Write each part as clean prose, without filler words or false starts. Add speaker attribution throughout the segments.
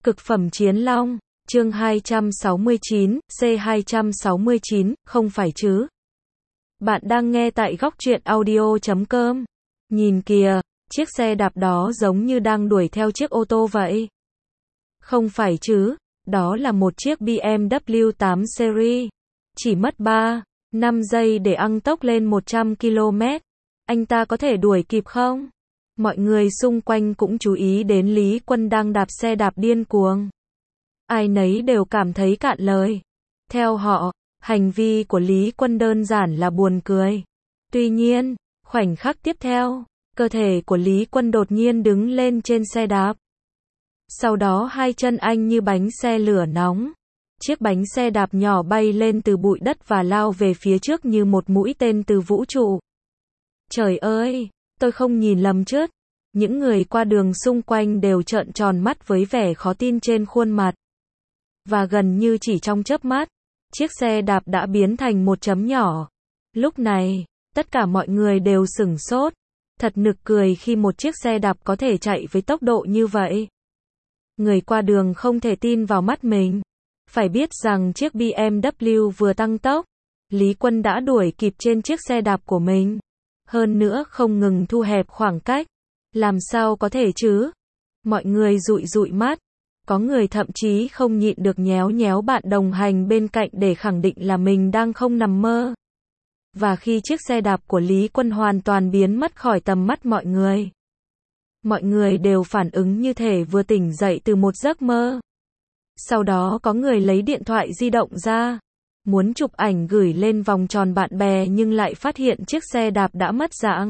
Speaker 1: Cực phẩm chiến long, chương 269, C269, không phải chứ. Bạn đang nghe tại góc truyện audio.com. Nhìn kìa, chiếc xe đạp đó giống như đang đuổi theo chiếc ô tô vậy. Không phải chứ, đó là một chiếc BMW 8 Series. Chỉ mất 3-5 giây để ăng tốc lên 100 km. Anh ta có thể đuổi kịp không? Mọi người xung quanh cũng chú ý đến Lý Quân đang đạp xe đạp điên cuồng. Ai nấy đều cảm thấy cạn lời. Theo họ, hành vi của Lý Quân đơn giản là buồn cười. Tuy nhiên, khoảnh khắc tiếp theo, cơ thể của Lý Quân đột nhiên đứng lên trên xe đạp. Sau đó hai chân anh như bánh xe lửa nóng. Chiếc bánh xe đạp nhỏ bay lên từ bụi đất và lao về phía trước như một mũi tên từ vũ trụ. Trời ơi, tôi không nhìn lầm chứ? Những người qua đường xung quanh đều trợn tròn mắt với vẻ khó tin trên khuôn mặt. Và gần như chỉ trong chớp mắt, chiếc xe đạp đã biến thành một chấm nhỏ. Lúc này, tất cả mọi người đều sửng sốt. Thật nực cười khi một chiếc xe đạp có thể chạy với tốc độ như vậy. Người qua đường không thể tin vào mắt mình. Phải biết rằng chiếc BMW vừa tăng tốc, Lý Quân đã đuổi kịp trên chiếc xe đạp của mình. Hơn nữa không ngừng thu hẹp khoảng cách. Làm sao có thể chứ? Mọi người dụi dụi mắt. Có người thậm chí không nhịn được nhéo nhéo bạn đồng hành bên cạnh để khẳng định là mình đang không nằm mơ. Và khi chiếc xe đạp của Lý Quân hoàn toàn biến mất khỏi tầm mắt mọi người đều phản ứng như thể vừa tỉnh dậy từ một giấc mơ. Sau đó có người lấy điện thoại di động ra, muốn chụp ảnh gửi lên vòng tròn bạn bè nhưng lại phát hiện chiếc xe đạp đã mất dạng.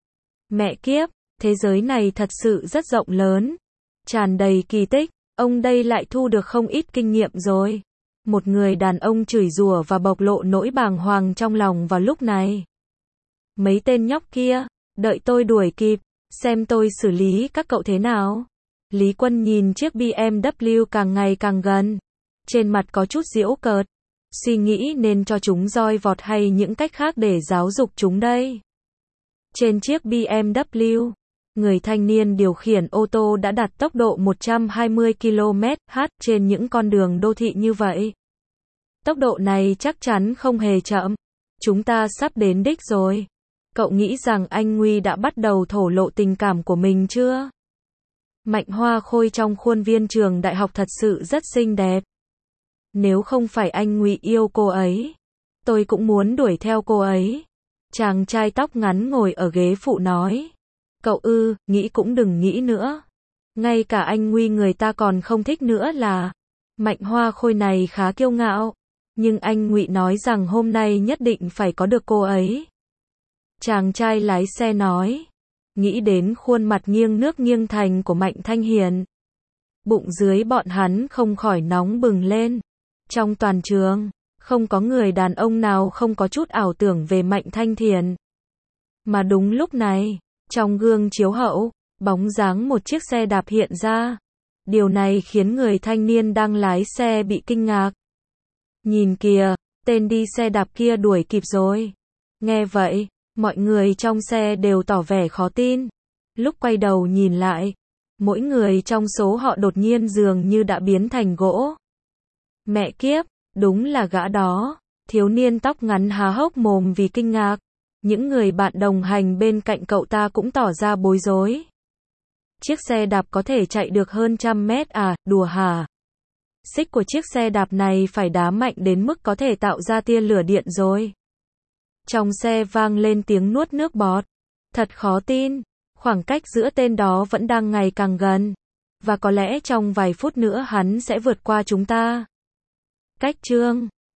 Speaker 1: Mẹ kiếp, thế giới này thật sự rất rộng lớn, tràn đầy kỳ tích, ông đây lại thu được không ít kinh nghiệm rồi. Một người đàn ông chửi rủa và bộc lộ nỗi bàng hoàng trong lòng vào lúc này. Mấy tên nhóc kia, đợi tôi đuổi kịp, xem tôi xử lý các cậu thế nào. Lý Quân nhìn chiếc BMW càng ngày càng gần. Trên mặt có chút giễu cợt. Suy nghĩ nên cho chúng roi vọt hay những cách khác để giáo dục chúng đây. Trên chiếc BMW, người thanh niên điều khiển ô tô đã đạt tốc độ 120 km/h trên những con đường đô thị như vậy. Tốc độ này chắc chắn không hề chậm. Chúng ta sắp đến đích rồi. Cậu nghĩ rằng anh Nguy đã bắt đầu thổ lộ tình cảm của mình chưa? Mạnh Hoa Khôi trong khuôn viên trường đại học thật sự rất xinh đẹp. Nếu không phải anh Ngụy yêu cô ấy, tôi cũng muốn đuổi theo cô ấy. Chàng trai tóc ngắn ngồi ở ghế phụ nói. Cậu nghĩ cũng đừng nghĩ nữa. Ngay cả anh Nguy người ta còn không thích nữa là. Mạnh Hoa Khôi này khá kiêu ngạo. Nhưng anh Ngụy nói rằng hôm nay nhất định phải có được cô ấy. Chàng trai lái xe nói. Nghĩ đến khuôn mặt nghiêng nước nghiêng thành của Mạnh Thanh Hiền. Bụng dưới bọn hắn không khỏi nóng bừng lên. Trong toàn trường, không có người đàn ông nào không có chút ảo tưởng về Mạnh Thanh Hiền. Mà đúng lúc này, trong gương chiếu hậu, bóng dáng một chiếc xe đạp hiện ra. Điều này khiến người thanh niên đang lái xe bị kinh ngạc. Nhìn kìa, tên đi xe đạp kia đuổi kịp rồi. Nghe vậy, mọi người trong xe đều tỏ vẻ khó tin. Lúc quay đầu nhìn lại, mỗi người trong số họ đột nhiên dường như đã biến thành gỗ. Mẹ kiếp, đúng là gã đó. Thiếu niên tóc ngắn há hốc mồm vì kinh ngạc. Những người bạn đồng hành bên cạnh cậu ta cũng tỏ ra bối rối. Chiếc xe đạp có thể chạy được hơn 100 mét à, đùa hả? Xích của chiếc xe đạp này phải đá mạnh đến mức có thể tạo ra tia lửa điện rồi. Trong xe vang lên tiếng nuốt nước bọt. Thật khó tin, khoảng cách giữa tên đó vẫn đang ngày càng gần. Và có lẽ trong vài phút nữa hắn sẽ vượt qua chúng ta. Cách chương